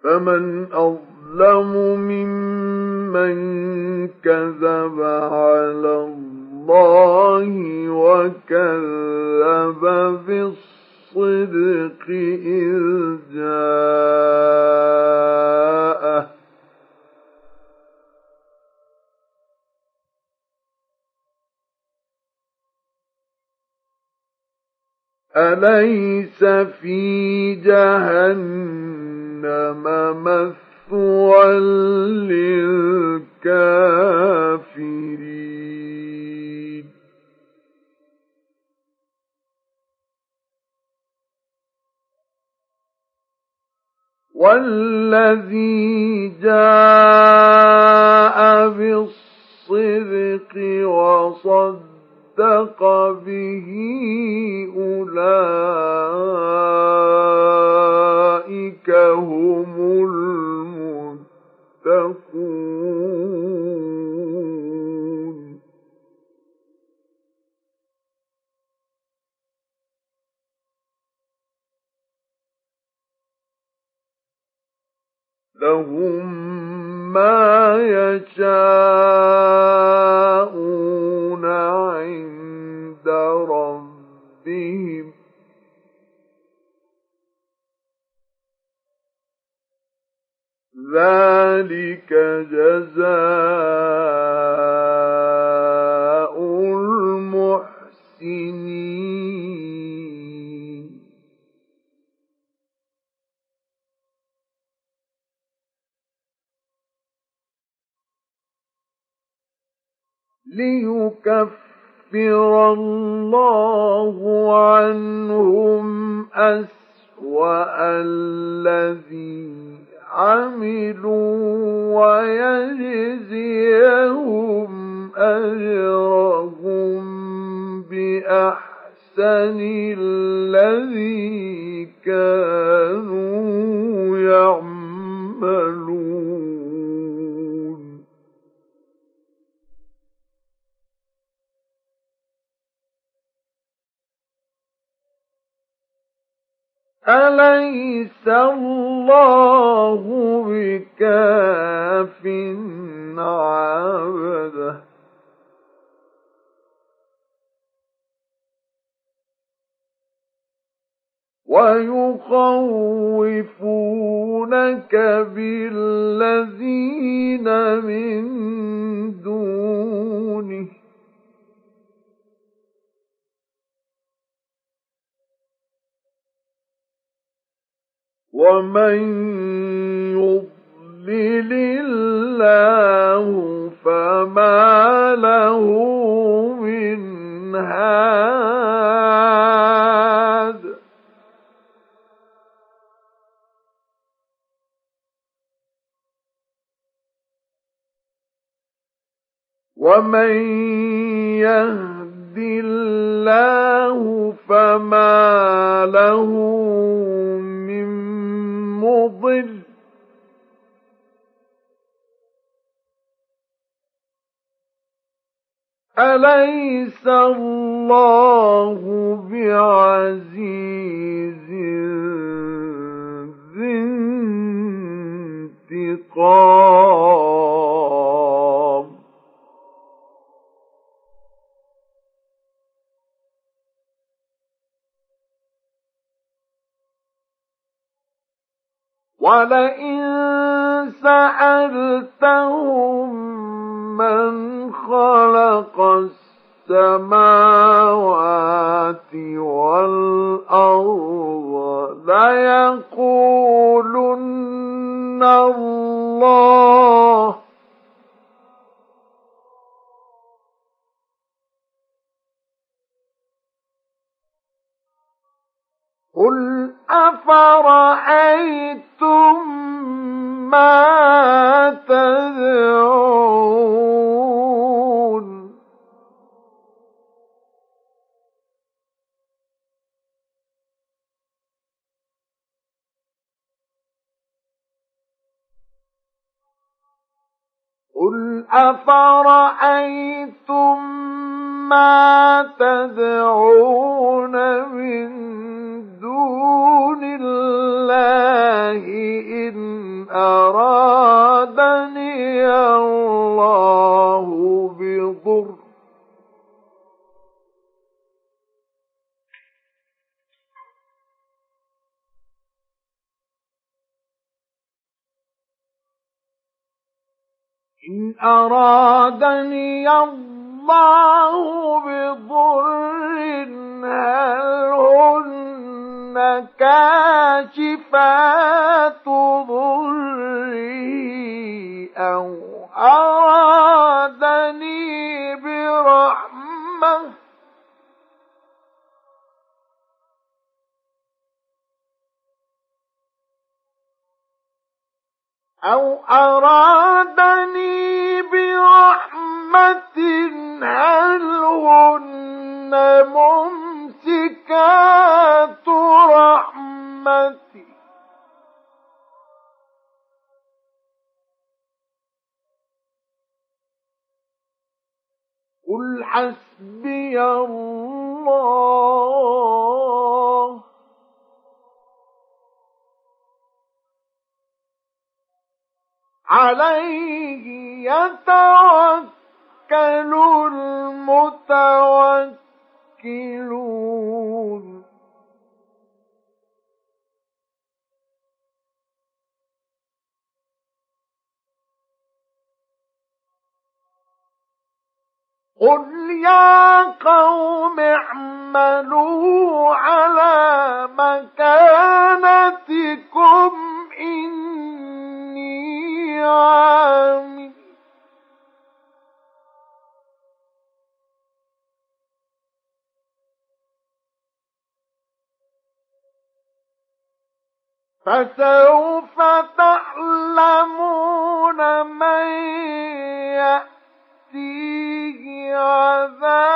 فمن أظلم ممن كذب على الله وكذب بالصدق إذ جاءه أليس في جهنم مثوى للكافرين والذي جاء بالصدق وصدق به أولئك هم المتقون لهم ما يشاءون عند ربهم ذلك جزاء المحسنين ليكفر الله عنهم أسوأ الذي عملوا ويجزيهم أجرهم بأحسن الذي كانوا يعملون أليس الله بكاف عبده ويخوفونك بالذين من دونه ومن يضلل الله فما له من هاد ومن يهد الله فما له من مضل أليس الله بعزيز ذي انتقام ولئن سألتهم من خلق السماوات والأرض ليقولن الله قل أفرأيتم ما تدعون قل أفرأيتم ما تدعون من دون الله إن أرادني الله بضر إن أرادني الله بضر هل هن كاشفات ضري أو أرادني برحمة هل هن ممسكات رحمتي قل حسبي الله عليه يتوكل المتوكلون قل يا قوم اعملوا على مكانتكم إني عامل فسوف تعلمون من يأتيه عذاب